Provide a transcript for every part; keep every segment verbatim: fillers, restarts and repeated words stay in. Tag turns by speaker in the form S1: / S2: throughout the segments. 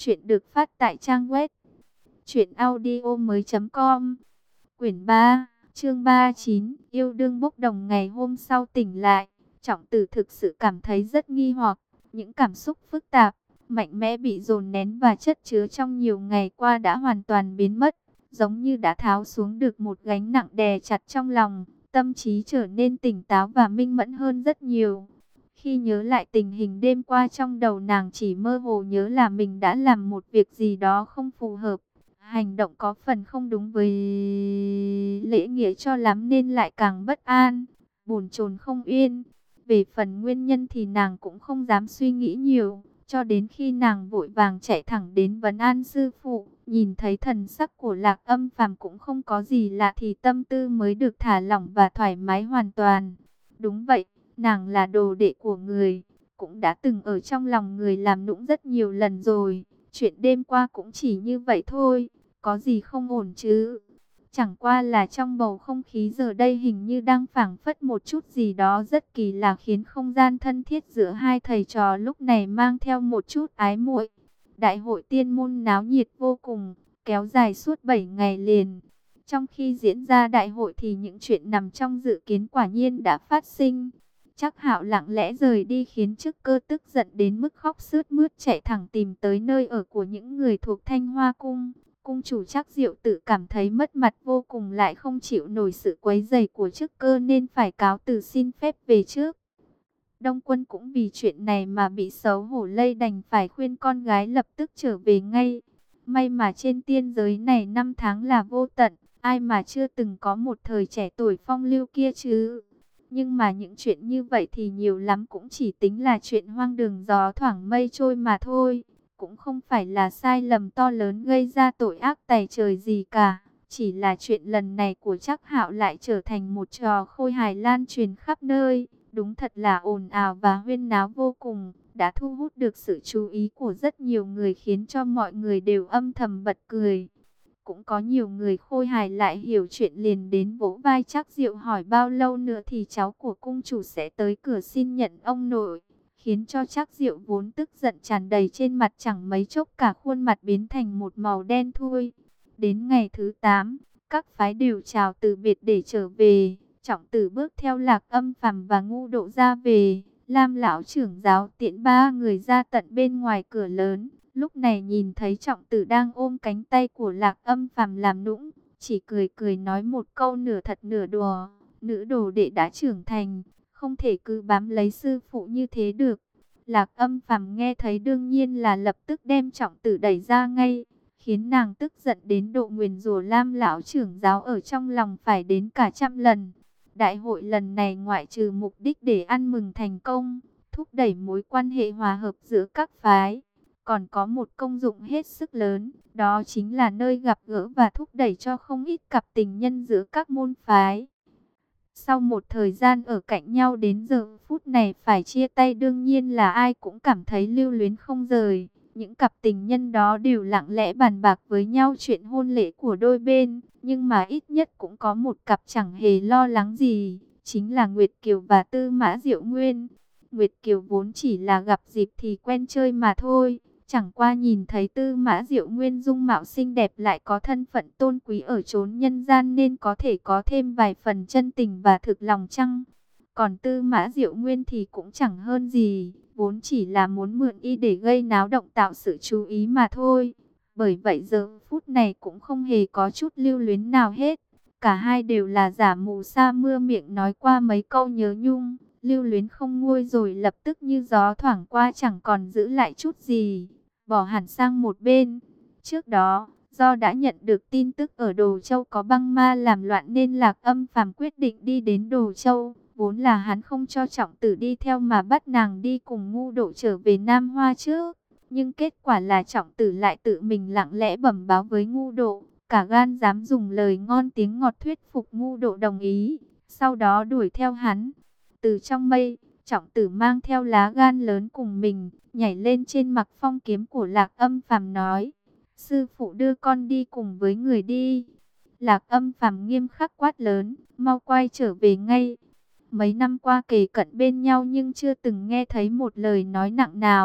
S1: Chuyện được phát tại trang web truyện audio mới chấm com. Quyển ba, chương ba mươi chín, yêu đương bốc đồng. Ngày hôm sau tỉnh lại, Trọng Tử thực sự cảm thấy rất nghi hoặc. Những cảm xúc phức tạp, mạnh mẽ bị dồn nén và chất chứa trong nhiều ngày qua đã hoàn toàn biến mất, giống như đã tháo xuống được một gánh nặng đè chặt trong lòng. Tâm trí trở nên tỉnh táo và minh mẫn hơn rất nhiều. Khi nhớ lại tình hình đêm qua, trong đầu nàng chỉ mơ hồ nhớ là mình đã làm một việc gì đó không phù hợp. Hành động có phần không đúng với lễ nghĩa cho lắm nên lại càng bất an, bồn chồn không yên. Về phần nguyên nhân thì nàng cũng không dám suy nghĩ nhiều, cho đến khi nàng vội vàng chạy thẳng đến vấn an sư phụ, nhìn thấy thần sắc của Lạc Âm Phàm cũng không có gì lạ thì tâm tư mới được thả lỏng và thoải mái hoàn toàn. Đúng vậy, nàng là đồ đệ của người, cũng đã từng ở trong lòng người làm nũng rất nhiều lần rồi. Chuyện đêm qua cũng chỉ như vậy thôi, có gì không ổn chứ? Chẳng qua là trong bầu không khí giờ đây hình như đang phảng phất một chút gì đó rất kỳ lạ, khiến không gian thân thiết giữa hai thầy trò lúc này mang theo một chút ái muội. Đại hội tiên môn náo nhiệt vô cùng, kéo dài suốt bảy ngày liền. Trong khi diễn ra đại hội thì những chuyện nằm trong dự kiến quả nhiên đã phát sinh. Trác Hạo lặng lẽ rời đi khiến Trức Cơ tức giận đến mức khóc sướt mướt, chạy thẳng tìm tới nơi ở của những người thuộc Thanh Hoa Cung. Cung chủ Trác Diệu tự cảm thấy mất mặt vô cùng, lại không chịu nổi sự quấy rầy của Trức Cơ nên phải cáo từ xin phép về trước. Đông Quân cũng vì chuyện này mà bị xấu hổ lây, đành phải khuyên con gái lập tức trở về ngay. May mà trên tiên giới này năm tháng là vô tận, ai mà chưa từng có một thời trẻ tuổi phong lưu kia chứ. Nhưng mà những chuyện như vậy thì nhiều lắm cũng chỉ tính là chuyện hoang đường gió thoảng mây trôi mà thôi. Cũng không phải là sai lầm to lớn gây ra tội ác tày trời gì cả. Chỉ là chuyện lần này của Trác Hạo lại trở thành một trò khôi hài lan truyền khắp nơi. Đúng thật là ồn ào và huyên náo vô cùng, đã thu hút được sự chú ý của rất nhiều người, khiến cho mọi người đều âm thầm bật cười. Cũng có nhiều người khôi hài lại hiểu chuyện, liền đến vỗ vai Trác Diệu hỏi bao lâu nữa thì cháu của cung chủ sẽ tới cửa xin nhận ông nội. Khiến cho Trác Diệu vốn tức giận tràn đầy trên mặt, chẳng mấy chốc cả khuôn mặt biến thành một màu đen thui. Đến ngày thứ tám, các phái đều chào từ biệt để trở về. Trọng Tử bước theo Lạc Âm Phàm và Ngu Độ ra về. Lam lão trưởng giáo tiễn ba người ra tận bên ngoài cửa lớn. Lúc này nhìn thấy Trọng Tử đang ôm cánh tay của Lạc Âm Phàm làm nũng, chỉ cười cười nói một câu nửa thật nửa đùa: nữ đồ đệ đã trưởng thành, không thể cứ bám lấy sư phụ như thế được. Lạc Âm Phàm nghe thấy đương nhiên là lập tức đem Trọng Tử đẩy ra ngay, khiến nàng tức giận đến độ nguyền rủa Lam lão trưởng giáo ở trong lòng phải đến cả trăm lần. Đại hội lần này ngoại trừ mục đích để ăn mừng thành công, thúc đẩy mối quan hệ hòa hợp giữa các phái, còn có một công dụng hết sức lớn, đó chính là nơi gặp gỡ và thúc đẩy cho không ít cặp tình nhân giữa các môn phái. Sau một thời gian ở cạnh nhau đến giờ phút này phải chia tay, đương nhiên là ai cũng cảm thấy lưu luyến không rời. Những cặp tình nhân đó đều lặng lẽ bàn bạc với nhau chuyện hôn lễ của đôi bên, nhưng mà ít nhất cũng có một cặp chẳng hề lo lắng gì, chính là Nguyệt Kiều và Tư Mã Diệu Nguyên. Nguyệt Kiều vốn chỉ là gặp dịp thì quen chơi mà thôi, chẳng qua nhìn thấy Tư Mã Diệu Nguyên dung mạo xinh đẹp lại có thân phận tôn quý ở chốn nhân gian nên có thể có thêm vài phần chân tình và thực lòng chăng. Còn Tư Mã Diệu Nguyên thì cũng chẳng hơn gì, vốn chỉ là muốn mượn y để gây náo động tạo sự chú ý mà thôi. Bởi vậy giờ phút này cũng không hề có chút lưu luyến nào hết. Cả hai đều là giả mù sa mưa, miệng nói qua mấy câu nhớ nhung, lưu luyến không nguôi rồi lập tức như gió thoảng qua, chẳng còn giữ lại chút gì, bỏ hẳn sang một bên. Trước đó, do đã nhận được tin tức ở Đồ Châu có băng ma làm loạn nên Lạc Âm Phàm quyết định đi đến Đồ Châu. Vốn là hắn không cho Trọng Tử đi theo mà bắt nàng đi cùng Ngu Độ trở về Nam Hoa trước. Nhưng kết quả là Trọng Tử lại tự mình lặng lẽ bẩm báo với Ngu Độ, cả gan dám dùng lời ngon tiếng ngọt thuyết phục Ngu Độ đồng ý, sau đó đuổi theo hắn. Từ trong mây, Trọng Tử mang theo lá gan lớn cùng mình, nhảy lên trên mặc phong kiếm của Lạc Âm Phàm nói: sư phụ đưa con đi cùng với người đi. Lạc Âm Phàm nghiêm khắc quát lớn: mau quay trở về ngay. Mấy năm qua kề cận bên nhau nhưng chưa từng nghe thấy một lời nói nặng nào.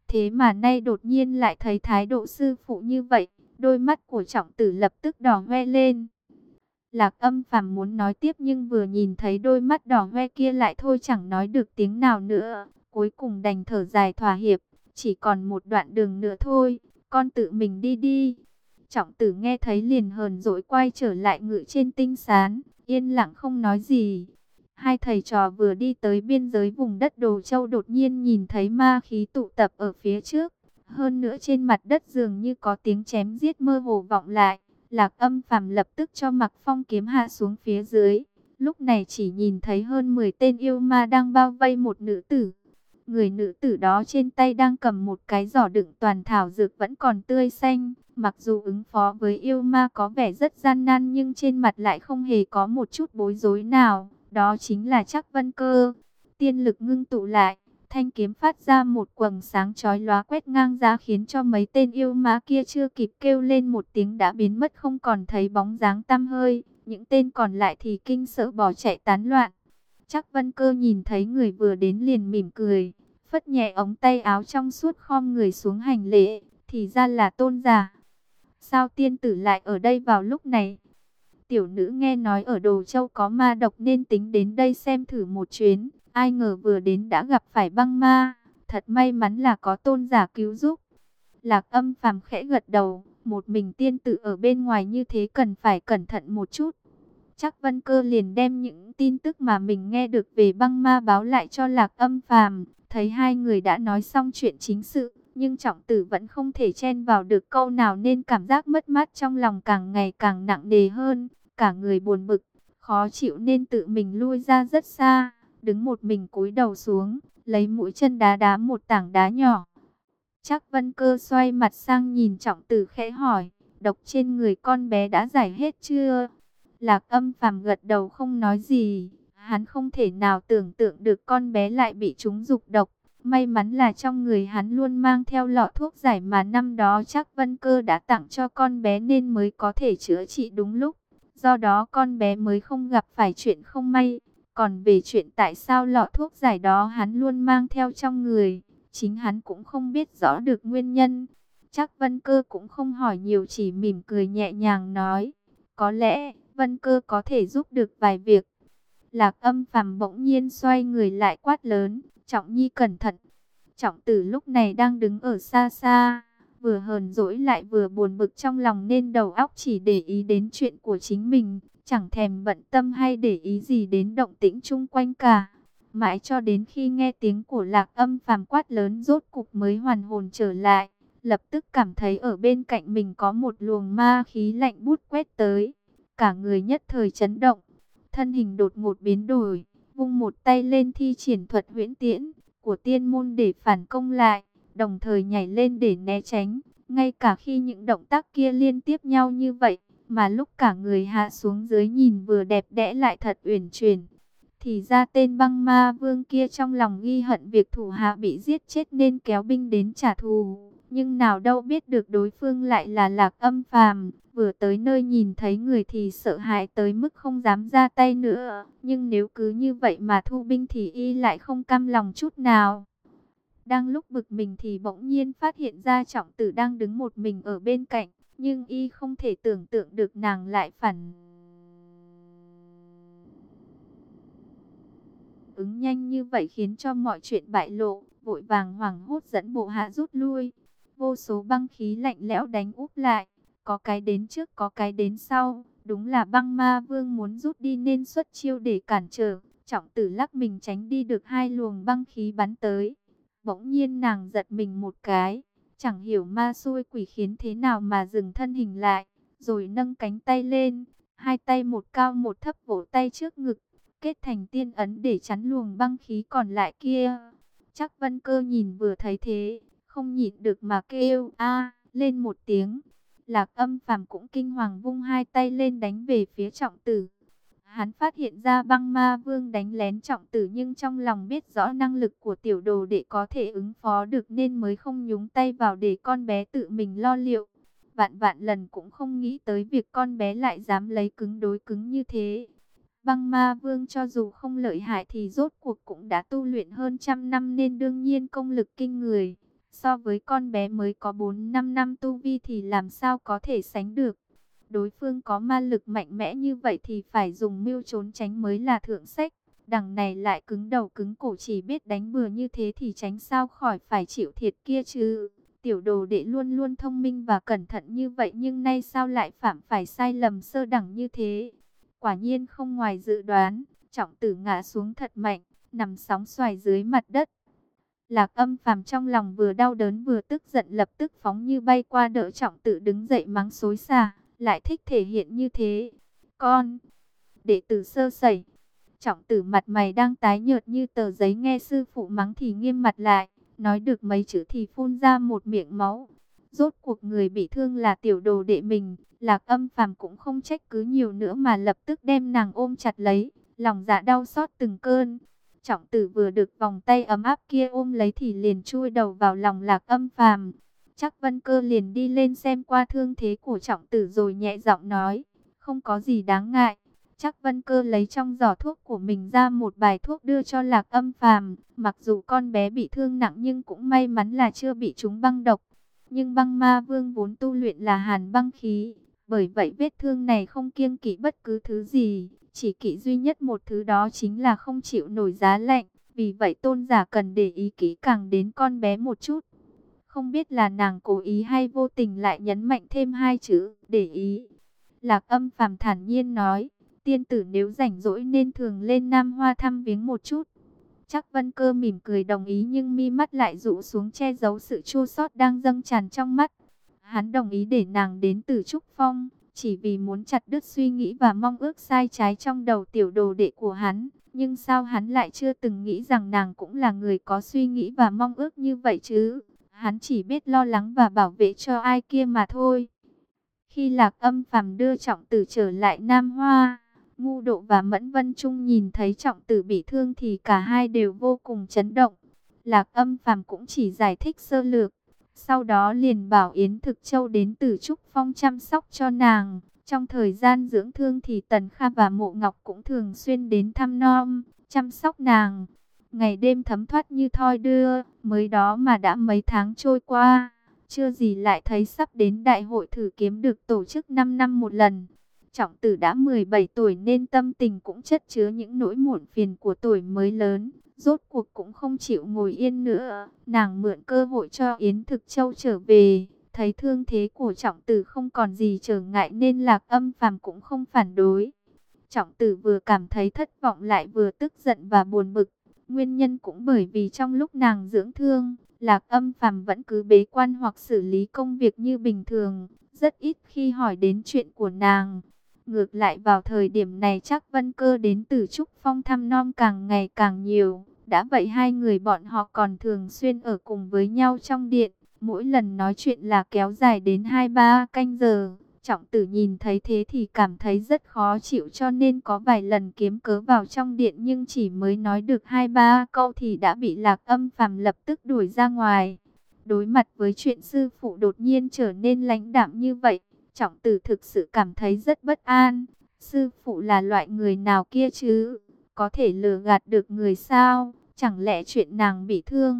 S1: Thế mà nay đột nhiên lại thấy thái độ sư phụ như vậy, đôi mắt của Trọng Tử lập tức đỏ hoe lên. Lạc Âm Phàm muốn nói tiếp nhưng vừa nhìn thấy đôi mắt đỏ hoe kia lại thôi chẳng nói được tiếng nào nữa. Cuối cùng đành thở dài thỏa hiệp, chỉ còn một đoạn đường nữa thôi, con tự mình đi đi. Trọng Tử nghe thấy liền hờn dỗi quay trở lại ngự trên tinh sán, yên lặng không nói gì. Hai thầy trò vừa đi tới biên giới vùng đất Đồ Châu đột nhiên nhìn thấy ma khí tụ tập ở phía trước. Hơn nữa trên mặt đất dường như có tiếng chém giết mơ hồ vọng lại. Lạc Âm Phàm lập tức cho Mặc Phong kiếm hạ xuống phía dưới. Lúc này chỉ nhìn thấy hơn mười tên yêu ma đang bao vây một nữ tử. Người nữ tử đó trên tay đang cầm một cái giỏ đựng toàn thảo dược vẫn còn tươi xanh. Mặc dù ứng phó với yêu ma có vẻ rất gian nan nhưng trên mặt lại không hề có một chút bối rối nào. Đó chính là Trác Vân Cơ. Tiên lực ngưng tụ lại, thanh kiếm phát ra một quầng sáng chói lóa quét ngang ra khiến cho mấy tên yêu ma kia chưa kịp kêu lên một tiếng đã biến mất không còn thấy bóng dáng tăm hơi. Những tên còn lại thì kinh sợ bỏ chạy tán loạn. Trác Vân Cơ nhìn thấy người vừa đến liền mỉm cười, phất nhẹ ống tay áo trong suốt khom người xuống hành lễ, thì ra là Tôn giả. Sao tiên tử lại ở đây vào lúc này? Tiểu nữ nghe nói ở Đồ Châu có ma độc nên tính đến đây xem thử một chuyến. Ai ngờ vừa đến đã gặp phải băng ma. Thật may mắn là có Tôn giả cứu giúp. Lạc Âm Phàm khẽ gật đầu. Một mình tiên tử ở bên ngoài như thế cần phải cẩn thận một chút. Trác Vân Cơ liền đem những tin tức mà mình nghe được về băng ma báo lại cho Lạc Âm Phàm. Thấy hai người đã nói xong chuyện chính sự, nhưng Trọng Tử vẫn không thể chen vào được câu nào nên cảm giác mất mát trong lòng càng ngày càng nặng nề hơn. Cả người buồn bực, khó chịu nên tự mình lui ra rất xa, đứng một mình cúi đầu xuống, lấy mũi chân đá đá một tảng đá nhỏ. Trác Vân Cơ xoay mặt sang nhìn Trọng Tử khẽ hỏi, độc trên người con bé đã giải hết chưa? Lạc Âm Phàm gật đầu không nói gì, hắn không thể nào tưởng tượng được con bé lại bị trúng dục độc. May mắn là trong người hắn luôn mang theo lọ thuốc giải mà năm đó Trác Vân Cơ đã tặng cho con bé nên mới có thể chữa trị đúng lúc. Do đó con bé mới không gặp phải chuyện không may. Còn về chuyện tại sao lọ thuốc giải đó hắn luôn mang theo trong người, chính hắn cũng không biết rõ được nguyên nhân. Trác Vân Cơ cũng không hỏi nhiều, chỉ mỉm cười nhẹ nhàng nói, có lẽ Vân Cơ có thể giúp được vài việc. Lạc Âm Phàm bỗng nhiên xoay người lại quát lớn, Trọng Nhi cẩn thận. Trọng Tử lúc này đang đứng ở xa xa, vừa hờn dỗi lại vừa buồn bực trong lòng nên đầu óc chỉ để ý đến chuyện của chính mình, chẳng thèm bận tâm hay để ý gì đến động tĩnh chung quanh cả. Mãi cho đến khi nghe tiếng của Lạc Âm Phàm quát lớn rốt cục mới hoàn hồn trở lại, lập tức cảm thấy ở bên cạnh mình có một luồng ma khí lạnh buốt quét tới, cả người nhất thời chấn động, thân hình đột ngột biến đổi, vung một tay lên thi triển thuật huyễn tiễn của tiên môn để phản công lại, đồng thời nhảy lên để né tránh. Ngay cả khi những động tác kia liên tiếp nhau như vậy, mà lúc cả người hạ xuống dưới nhìn vừa đẹp đẽ lại thật uyển chuyển. Thì ra tên băng ma vương kia trong lòng ghi hận việc thủ hạ bị giết chết nên kéo binh đến trả thù. Nhưng nào đâu biết được đối phương lại là Lạc Âm Phàm. Vừa tới nơi nhìn thấy người thì sợ hãi tới mức không dám ra tay nữa. Nhưng nếu cứ như vậy mà thu binh thì y lại không cam lòng chút nào. Đang lúc bực mình thì bỗng nhiên phát hiện ra Trọng Tử đang đứng một mình ở bên cạnh. Nhưng y không thể tưởng tượng được nàng lại phản ứng nhanh như vậy khiến cho mọi chuyện bại lộ. Vội vàng hoảng hốt dẫn bộ hạ rút lui. Vô số băng khí lạnh lẽo đánh úp lại. Có cái đến trước có cái đến sau. Đúng là băng ma vương muốn rút đi nên xuất chiêu để cản trở. Trọng Tử lắc mình tránh đi được hai luồng băng khí bắn tới. Bỗng nhiên nàng giật mình một cái. Chẳng hiểu ma xui quỷ khiến thế nào mà dừng thân hình lại. Rồi nâng cánh tay lên. Hai tay một cao một thấp vỗ tay trước ngực. Kết thành tiên ấn để chắn luồng băng khí còn lại kia. Trác Vân Cơ nhìn vừa thấy thế, không nhịn được mà kêu a lên một tiếng. Lạc Âm Phàm cũng kinh hoàng vung hai tay lên đánh về phía Trọng Tử. Hắn phát hiện ra băng ma vương đánh lén Trọng Tử nhưng trong lòng biết rõ năng lực của tiểu đồ đệ có thể ứng phó được nên mới không nhúng tay vào để con bé tự mình lo liệu. Vạn vạn lần cũng không nghĩ tới việc con bé lại dám lấy cứng đối cứng như thế. Băng ma vương cho dù không lợi hại thì rốt cuộc cũng đã tu luyện hơn trăm năm nên đương nhiên công lực kinh người. So với con bé mới có bốn năm năm tu vi thì làm sao có thể sánh được. Đối phương có ma lực mạnh mẽ như vậy thì phải dùng mưu trốn tránh mới là thượng sách. Đằng này lại cứng đầu cứng cổ chỉ biết đánh bừa như thế thì tránh sao khỏi phải chịu thiệt kia chứ. Tiểu đồ đệ luôn luôn thông minh và cẩn thận như vậy nhưng nay sao lại phạm phải sai lầm sơ đẳng như thế. Quả nhiên không ngoài dự đoán, Trọng Tử ngã xuống thật mạnh, nằm sóng xoài dưới mặt đất. Lạc Âm Phàm trong lòng vừa đau đớn vừa tức giận, lập tức phóng như bay qua đỡ Trọng Tử đứng dậy mắng xối xả, lại thích thể hiện như thế. Con, đệ tử sơ sẩy. Trọng Tử mặt mày đang tái nhợt như tờ giấy, nghe sư phụ mắng thì nghiêm mặt lại, nói được mấy chữ thì phun ra một miệng máu. Rốt cuộc người bị thương là tiểu đồ đệ mình, Lạc Âm Phàm cũng không trách cứ nhiều nữa mà lập tức đem nàng ôm chặt lấy, lòng dạ đau xót từng cơn. Trọng Tử vừa được vòng tay ấm áp kia ôm lấy thì liền chui đầu vào lòng Lạc Âm Phàm. Trác Vân Cơ liền đi lên xem qua thương thế của Trọng Tử rồi nhẹ giọng nói, không có gì đáng ngại. Trác Vân Cơ lấy trong giỏ thuốc của mình ra một bài thuốc đưa cho Lạc Âm Phàm. Mặc dù con bé bị thương nặng nhưng cũng may mắn là chưa bị trúng băng độc. Nhưng băng ma vương vốn tu luyện là hàn băng khí, bởi vậy vết thương này không kiêng kỵ bất cứ thứ gì, chỉ kỵ duy nhất một thứ, đó chính là không chịu nổi giá lạnh. Vì vậy tôn giả cần để ý kỹ càng đến con bé một chút. Không biết là nàng cố ý hay vô tình lại nhấn mạnh thêm hai chữ để ý. Lạc Âm Phàm thản nhiên nói, tiên tử nếu rảnh rỗi nên thường lên Nam Hoa thăm viếng một chút. Trác Vân Cơ mỉm cười đồng ý nhưng mi mắt lại rũ xuống che giấu sự chua xót đang dâng tràn trong mắt. Hắn đồng ý để nàng đến Tử Trúc Phong, chỉ vì muốn chặt đứt suy nghĩ và mong ước sai trái trong đầu tiểu đồ đệ của hắn. Nhưng sao hắn lại chưa từng nghĩ rằng nàng cũng là người có suy nghĩ và mong ước như vậy chứ? Hắn chỉ biết lo lắng và bảo vệ cho ai kia mà thôi. Khi Lạc Âm Phàm đưa Trọng Tử trở lại Nam Hoa, Ngu Độ và Mẫn Vân Trung nhìn thấy Trọng Tử bị thương thì cả hai đều vô cùng chấn động. Lạc Âm Phàm cũng chỉ giải thích sơ lược, sau đó liền bảo Yến Thực Châu đến Tử Trúc Phong chăm sóc cho nàng. Trong thời gian dưỡng thương thì Tần Kha và Mộ Ngọc cũng thường xuyên đến thăm nom, chăm sóc nàng. Ngày đêm thấm thoát như thoi đưa, mới đó mà đã mấy tháng trôi qua. Chưa gì lại thấy sắp đến đại hội thử kiếm được tổ chức năm năm một lần. Trọng Tử đã mười bảy tuổi nên tâm tình cũng chất chứa những nỗi muộn phiền của tuổi mới lớn. Rốt cuộc cũng không chịu ngồi yên nữa. Nàng mượn cơ hội cho Yến Thực Châu trở về. Thấy thương thế của Trọng Tử không còn gì trở ngại nên Lạc Âm Phàm cũng không phản đối. Trọng Tử vừa cảm thấy thất vọng lại vừa tức giận và buồn bực. Nguyên nhân cũng bởi vì trong lúc nàng dưỡng thương, Lạc Âm Phàm vẫn cứ bế quan hoặc xử lý công việc như bình thường, rất ít khi hỏi đến chuyện của nàng. Ngược lại vào thời điểm này Trác Vân Cơ đến Tử Trúc Phong thăm nom càng ngày càng nhiều. Đã vậy hai người bọn họ còn thường xuyên ở cùng với nhau trong điện. Mỗi lần nói chuyện là kéo dài đến hai ba canh giờ. Trọng Tử nhìn thấy thế thì cảm thấy rất khó chịu cho nên có vài lần kiếm cớ vào trong điện nhưng chỉ mới nói được hai ba câu thì đã bị Lạc Âm Phàm lập tức đuổi ra ngoài. Đối mặt với chuyện sư phụ đột nhiên trở nên lãnh đạm như vậy, Trọng Tử thực sự cảm thấy rất bất an. Sư phụ là loại người nào kia chứ? Có thể lừa gạt được người sao? Chẳng lẽ chuyện nàng bị thương,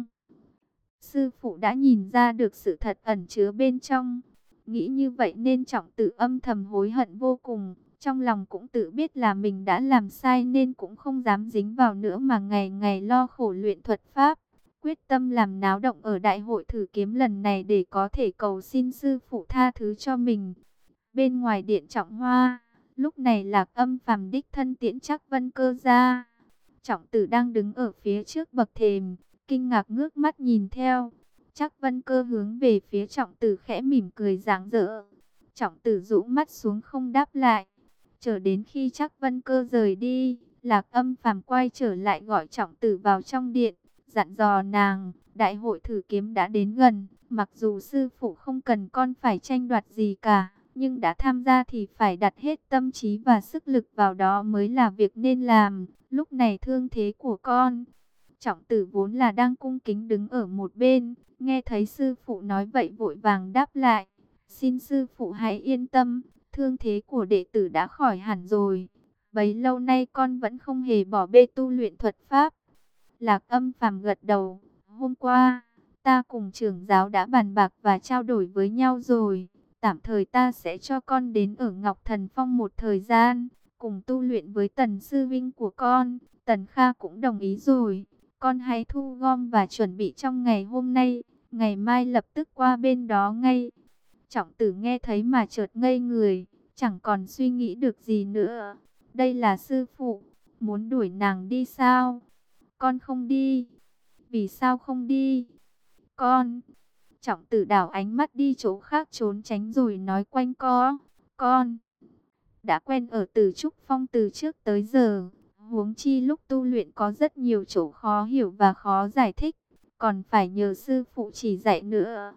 S1: sư phụ đã nhìn ra được sự thật ẩn chứa bên trong? Nghĩ như vậy nên Trọng Tử âm thầm hối hận vô cùng. Trong lòng cũng tự biết là mình đã làm sai nên cũng không dám dính vào nữa mà ngày ngày lo khổ luyện thuật pháp. Quyết tâm làm náo động ở đại hội thử kiếm lần này để có thể cầu xin sư phụ tha thứ cho mình. Bên ngoài điện Trọng Hoa, lúc này Lạc Âm Phàm đích thân tiễn Trác Vân Cơ ra. Trọng Tử đang đứng ở phía trước bậc thềm, kinh ngạc ngước mắt nhìn theo. Trác Vân Cơ hướng về phía Trọng Tử khẽ mỉm cười rạng rỡ. Trọng Tử rũ mắt xuống không đáp lại. Chờ đến khi Trác Vân Cơ rời đi, Lạc Âm Phàm quay trở lại gọi Trọng Tử vào trong điện, dặn dò nàng, đại hội thử kiếm đã đến gần, mặc dù sư phụ không cần con phải tranh đoạt gì cả, nhưng đã tham gia thì phải đặt hết tâm trí và sức lực vào đó mới là việc nên làm. Lúc này thương thế của con. Trọng Tử vốn là đang cung kính đứng ở một bên, nghe thấy sư phụ nói vậy vội vàng đáp lại, xin sư phụ hãy yên tâm, thương thế của đệ tử đã khỏi hẳn rồi. Bấy lâu nay con vẫn không hề bỏ bê tu luyện thuật pháp. Lạc Âm Phàm gật đầu, hôm qua ta cùng trưởng giáo đã bàn bạc và trao đổi với nhau rồi. Tạm thời ta sẽ cho con đến ở Ngọc Thần Phong một thời gian, cùng tu luyện với Tần sư vinh của con. Tần Kha cũng đồng ý rồi. Con hãy thu gom và chuẩn bị trong ngày hôm nay, ngày mai lập tức qua bên đó ngay. Trọng Tử nghe thấy mà chợt ngây người, chẳng còn suy nghĩ được gì nữa. Đây là sư phụ, muốn đuổi nàng đi sao? Con không đi. Vì sao không đi? Con... Trọng Tử đảo ánh mắt đi chỗ khác trốn tránh rồi nói quanh co. Con đã quen ở Tử Trúc Phong từ trước tới giờ. Huống chi lúc tu luyện có rất nhiều chỗ khó hiểu và khó giải thích. Còn phải nhờ sư phụ chỉ dạy nữa.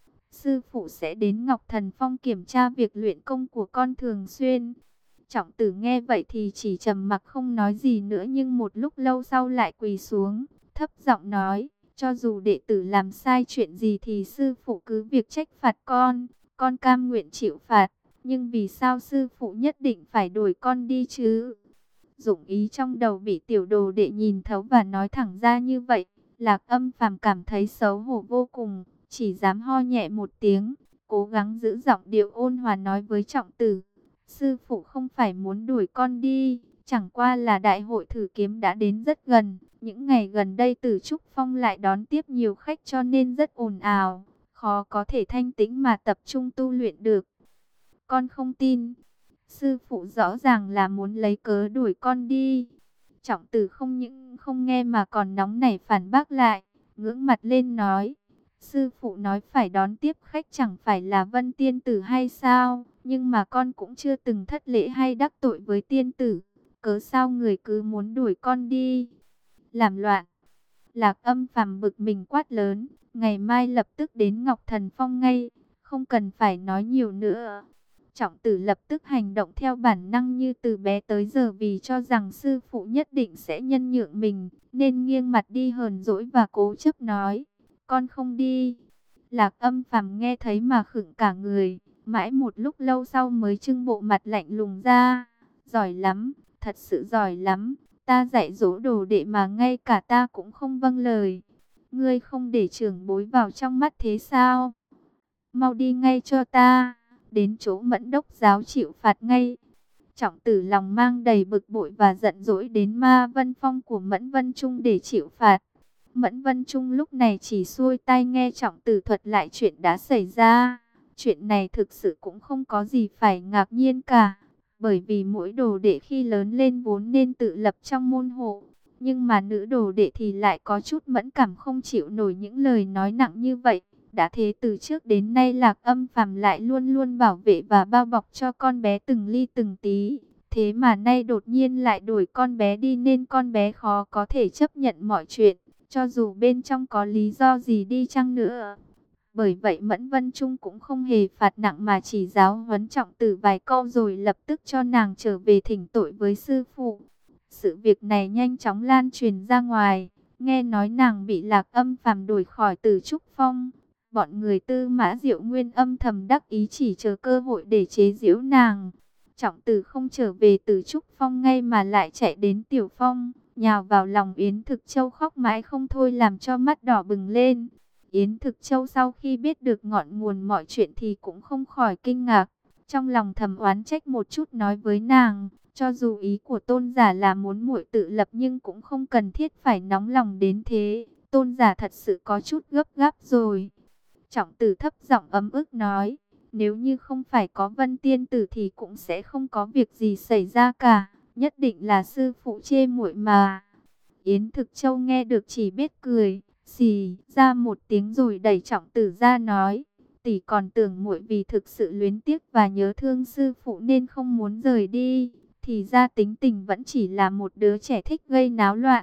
S1: Sư phụ sẽ đến Ngọc Thần Phong kiểm tra việc luyện công của con thường xuyên. Trọng Tử nghe vậy thì chỉ trầm mặc không nói gì nữa, nhưng một lúc lâu sau lại quỳ xuống, thấp giọng nói, cho dù đệ tử làm sai chuyện gì thì sư phụ cứ việc trách phạt con, con cam nguyện chịu phạt, nhưng vì sao sư phụ nhất định phải đuổi con đi chứ? Dụng ý trong đầu bị tiểu đồ đệ nhìn thấu và nói thẳng ra như vậy, Lạc Âm Phàm cảm thấy xấu hổ vô cùng, chỉ dám ho nhẹ một tiếng, cố gắng giữ giọng điệu ôn hòa nói với Trọng Tử. Sư phụ không phải muốn đuổi con đi, chẳng qua là đại hội thử kiếm đã đến rất gần. Những ngày gần đây Tử Trúc Phong lại đón tiếp nhiều khách cho nên rất ồn ào, khó có thể thanh tĩnh mà tập trung tu luyện được. Con không tin, sư phụ rõ ràng là muốn lấy cớ đuổi con đi. Trọng Tử không những không nghe mà còn nóng nảy phản bác lại, ngưỡng mặt lên nói. Sư phụ nói phải đón tiếp khách chẳng phải là Vân Tiên Tử hay sao? Nhưng mà con cũng chưa từng thất lễ hay đắc tội với tiên tử. Cớ sao người cứ muốn đuổi con đi? Làm loạn. Lạc Âm Phàm bực mình quát lớn. Ngày mai lập tức đến Ngọc Thần Phong ngay. Không cần phải nói nhiều nữa. Trọng Tử lập tức hành động theo bản năng như từ bé tới giờ, vì cho rằng sư phụ nhất định sẽ nhân nhượng mình, nên nghiêng mặt đi hờn dỗi và cố chấp nói. Con không đi. Lạc Âm Phàm nghe thấy mà khựng cả người. Mãi một lúc lâu sau mới trưng bộ mặt lạnh lùng ra. Giỏi lắm, thật sự giỏi lắm. Ta dạy dỗ đồ đệ mà ngay cả ta cũng không vâng lời. Ngươi không để trưởng bối vào trong mắt thế sao? Mau đi ngay cho ta. Đến chỗ Mẫn Đốc giáo chịu phạt ngay. Trọng Tử lòng mang đầy bực bội và giận dỗi đến Ma Vân Phong của Mẫn Vân Trung để chịu phạt. Mẫn Vân Trung lúc này chỉ xuôi tai nghe Trọng Tử thuật lại chuyện đã xảy ra. Chuyện này thực sự cũng không có gì phải ngạc nhiên cả, bởi vì mỗi đồ đệ khi lớn lên vốn nên tự lập trong môn hộ. Nhưng mà nữ đồ đệ thì lại có chút mẫn cảm, không chịu nổi những lời nói nặng như vậy. Đã thế từ trước đến nay Lạc Âm Phàm lại luôn luôn bảo vệ và bao bọc cho con bé từng ly từng tí. Thế mà nay đột nhiên lại đuổi con bé đi nên con bé khó có thể chấp nhận mọi chuyện, cho dù bên trong có lý do gì đi chăng nữa. Bởi vậy Mẫn Vân Trung cũng không hề phạt nặng mà chỉ giáo huấn Trọng Tử vài câu rồi lập tức cho nàng trở về thỉnh tội với sư phụ. Sự việc này nhanh chóng lan truyền ra ngoài, nghe nói nàng bị Lạc Âm Phàm đuổi khỏi Tử Trúc Phong. Bọn người Tư Mã Diệu Nguyên âm thầm đắc ý chỉ chờ cơ hội để chế giễu nàng. Trọng Tử không trở về Tử Trúc Phong ngay mà lại chạy đến Tiểu Phong, nhào vào lòng Yến Thực Châu khóc mãi không thôi làm cho mắt đỏ bừng lên. Yến Thực Châu sau khi biết được ngọn nguồn mọi chuyện thì cũng không khỏi kinh ngạc. Trong lòng thầm oán trách một chút nói với nàng, cho dù ý của tôn giả là muốn muội tự lập nhưng cũng không cần thiết phải nóng lòng đến thế. Tôn giả thật sự có chút gấp gáp rồi. Trọng Tử thấp giọng ấm ức nói, nếu như không phải có Vân Tiên Tử thì cũng sẽ không có việc gì xảy ra cả. Nhất định là sư phụ chê muội mà. Yến Thực Châu nghe được chỉ biết cười, xì ra một tiếng rồi đẩy Trọng Tử ra nói, tỷ còn tưởng muội vì thực sự luyến tiếc và nhớ thương sư phụ nên không muốn rời đi, thì ra tính tình vẫn chỉ là một đứa trẻ thích gây náo loạn.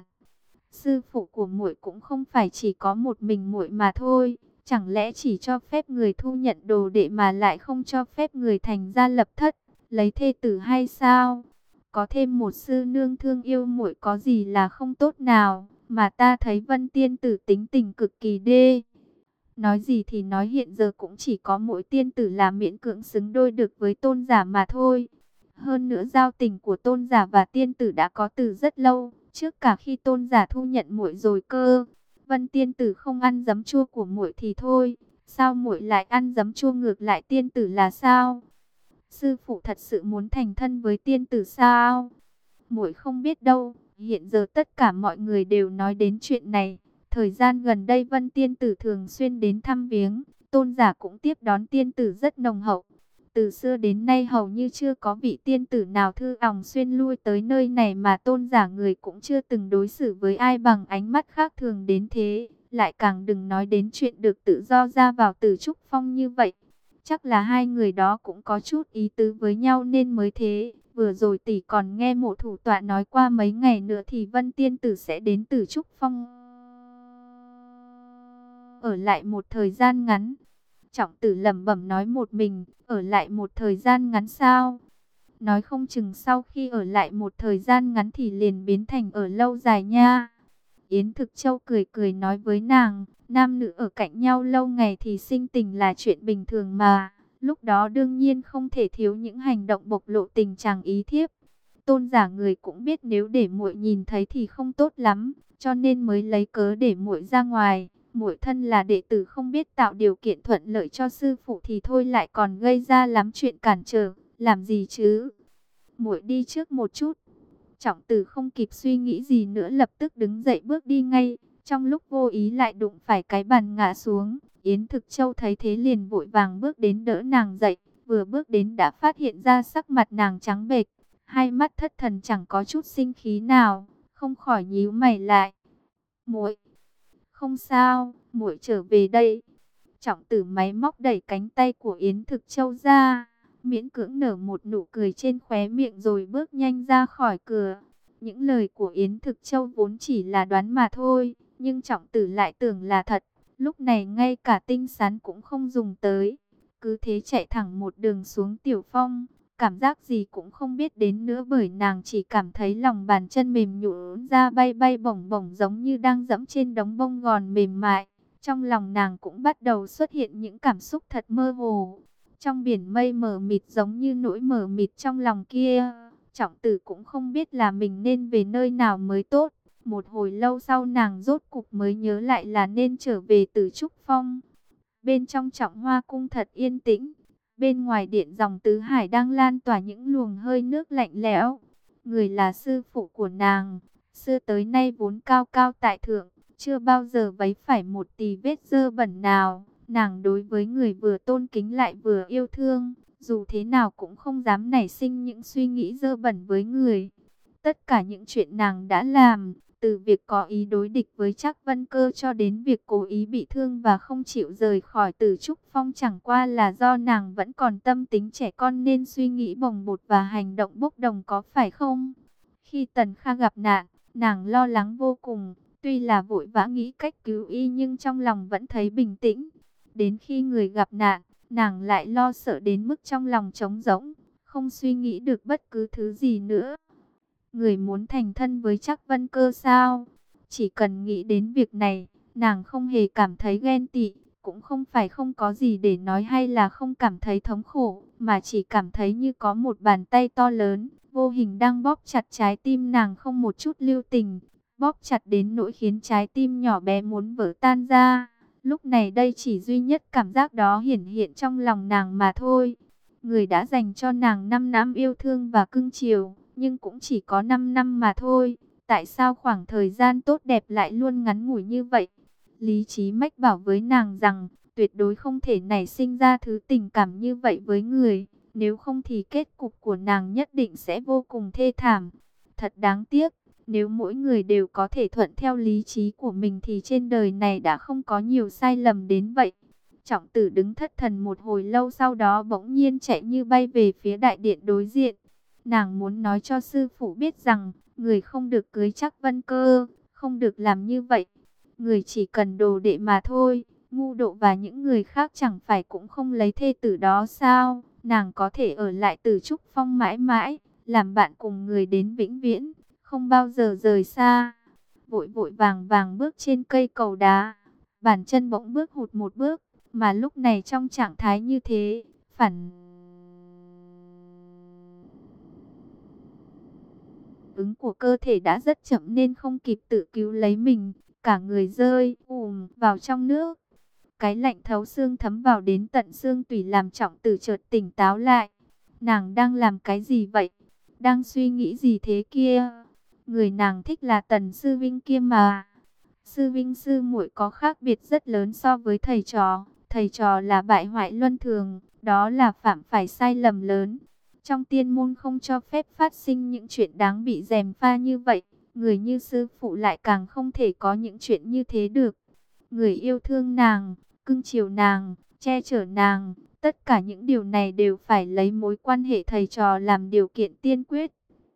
S1: Sư phụ của muội cũng không phải chỉ có một mình muội mà thôi, chẳng lẽ chỉ cho phép người thu nhận đồ đệ mà lại không cho phép người thành gia lập thất, lấy thê tử hay sao? Có thêm một sư nương thương yêu muội có gì là không tốt nào, mà ta thấy Vân Tiên Tử tính tình cực kỳ đê. Nói gì thì nói, hiện giờ cũng chỉ có mỗi tiên tử là miễn cưỡng xứng đôi được với tôn giả mà thôi. Hơn nữa giao tình của tôn giả và tiên tử đã có từ rất lâu, trước cả khi tôn giả thu nhận muội rồi cơ. Vân tiên tử không ăn giấm chua của muội thì thôi, sao muội lại ăn giấm chua ngược lại tiên tử là sao? Sư phụ thật sự muốn thành thân với tiên tử sao? Muội không biết đâu, hiện giờ tất cả mọi người đều nói đến chuyện này. Thời gian gần đây Vân tiên tử thường xuyên đến thăm viếng, tôn giả cũng tiếp đón tiên tử rất nồng hậu. Từ xưa đến nay hầu như chưa có vị tiên tử nào thư òng xuyên lui tới nơi này mà tôn giả người cũng chưa từng đối xử với ai bằng ánh mắt khác thường đến thế. Lại càng đừng nói đến chuyện được tự do ra vào Tử Trúc Phong như vậy. Chắc là hai người đó cũng có chút ý tứ với nhau nên mới thế. Vừa rồi tỷ còn nghe mộ thủ tọa nói qua mấy ngày nữa thì Vân tiên tử sẽ đến Tử Trúc Phong ở lại một thời gian ngắn. Trọng tử lẩm bẩm nói một mình, ở lại một thời gian ngắn sao? Nói không chừng sau khi ở lại một thời gian ngắn thì liền biến thành ở lâu dài nha. Yến Thực Châu cười cười nói với nàng, nam nữ ở cạnh nhau lâu ngày thì sinh tình là chuyện bình thường mà. Lúc đó đương nhiên không thể thiếu những hành động bộc lộ tình trạng ý thiếp. Tôn giả người cũng biết nếu để muội nhìn thấy thì không tốt lắm, cho nên mới lấy cớ để muội ra ngoài. Muội thân là đệ tử không biết tạo điều kiện thuận lợi cho sư phụ thì thôi lại còn gây ra lắm chuyện cản trở, làm gì chứ? Muội đi trước một chút. Trọng Tử không kịp suy nghĩ gì nữa lập tức đứng dậy bước đi ngay, trong lúc vô ý lại đụng phải cái bàn ngã xuống. Yến Thực Châu thấy thế liền vội vàng bước đến đỡ nàng dậy, vừa bước đến đã phát hiện ra sắc mặt nàng trắng bệch, hai mắt thất thần chẳng có chút sinh khí nào, không khỏi nhíu mày lại. "Muội, không sao, muội trở về đây." Trọng Tử máy móc đẩy cánh tay của Yến Thực Châu ra, miễn cưỡng nở một nụ cười trên khóe miệng rồi bước nhanh ra khỏi cửa. Những lời của Yến Thực Châu vốn chỉ là đoán mà thôi, nhưng Trọng Tử lại tưởng là thật. Lúc này ngay cả tinh sán cũng không dùng tới, cứ thế chạy thẳng một đường xuống Tiểu Phong. Cảm giác gì cũng không biết đến nữa bởi nàng chỉ cảm thấy lòng bàn chân mềm nhũn ra bay bay bổng bổng giống như đang dẫm trên đống bông gòn mềm mại. Trong lòng nàng cũng bắt đầu xuất hiện những cảm xúc thật mơ hồ. Trong biển mây mờ mịt giống như nỗi mờ mịt trong lòng kia, Trọng Tử cũng không biết là mình nên về nơi nào mới tốt. Một hồi lâu sau nàng rốt cục mới nhớ lại là nên trở về Tử Trúc Phong. Bên trong Trọng Hoa cung thật yên tĩnh. Bên ngoài điện dòng tứ hải đang lan tỏa những luồng hơi nước lạnh lẽo. Người là sư phụ của nàng, xưa tới nay vốn cao cao tại thượng, chưa bao giờ vấy phải một tì vết dơ bẩn nào. Nàng đối với người vừa tôn kính lại vừa yêu thương, dù thế nào cũng không dám nảy sinh những suy nghĩ dơ bẩn với người. Tất cả những chuyện nàng đã làm, từ việc có ý đối địch với Trác Vân Cơ cho đến việc cố ý bị thương và không chịu rời khỏi Tử Trúc Phong, chẳng qua là do nàng vẫn còn tâm tính trẻ con nên suy nghĩ bồng bột và hành động bốc đồng, có phải không? Khi Tần Kha gặp nạn, nàng lo lắng vô cùng, tuy là vội vã nghĩ cách cứu y nhưng trong lòng vẫn thấy bình tĩnh. Đến khi người gặp nạn, nàng lại lo sợ đến mức trong lòng trống rỗng, không suy nghĩ được bất cứ thứ gì nữa. Người muốn thành thân với Trác Vân Cơ sao? Chỉ cần nghĩ đến việc này, nàng không hề cảm thấy ghen tị, cũng không phải không có gì để nói hay là không cảm thấy thống khổ, mà chỉ cảm thấy như có một bàn tay to lớn, vô hình đang bóp chặt trái tim nàng không một chút lưu tình, bóp chặt đến nỗi khiến trái tim nhỏ bé muốn vỡ tan ra. Lúc này đây chỉ duy nhất cảm giác đó hiển hiện trong lòng nàng mà thôi. Người đã dành cho nàng năm năm yêu thương và cưng chiều, nhưng cũng chỉ có năm năm mà thôi. Tại sao khoảng thời gian tốt đẹp lại luôn ngắn ngủi như vậy? Lý trí mách bảo với nàng rằng, tuyệt đối không thể nảy sinh ra thứ tình cảm như vậy với người. Nếu không thì kết cục của nàng nhất định sẽ vô cùng thê thảm. Thật đáng tiếc, nếu mỗi người đều có thể thuận theo lý trí của mình thì trên đời này đã không có nhiều sai lầm đến vậy. Trọng Tử đứng thất thần một hồi lâu, sau đó bỗng nhiên chạy như bay về phía đại điện đối diện. Nàng muốn nói cho sư phụ biết rằng, người không được cưới Trác Vân Cơ, không được làm như vậy. Người chỉ cần đồ đệ mà thôi, Ngu Độ và những người khác chẳng phải cũng không lấy thê tử đó sao? Nàng có thể ở lại Tử Trúc Phong mãi mãi, làm bạn cùng người đến vĩnh viễn, không bao giờ rời xa. Vội vội vàng vàng bước trên cây cầu đá, bàn chân bỗng bước hụt một bước, mà lúc này trong trạng thái như thế, phản ứng của cơ thể đã rất chậm nên không kịp tự cứu lấy mình. cả người rơi ùm vào trong nước. Cái lạnh thấu xương thấm vào đến tận xương tủy làm Trọng Tử chợt tỉnh táo lại. Nàng đang làm cái gì vậy? Đang suy nghĩ gì thế kia? Người nàng thích là Tần sư vinh kia mà. Sư vinh sư muội có khác biệt rất lớn so với thầy trò. Thầy trò là bại hoại luân thường, đó là phạm phải sai lầm lớn. Trong tiên môn không cho phép phát sinh những chuyện đáng bị gièm pha như vậy. Người như sư phụ lại càng không thể có những chuyện như thế được. Người yêu thương nàng, cưng chiều nàng, che chở nàng, tất cả những điều này đều phải lấy mối quan hệ thầy trò làm điều kiện tiên quyết.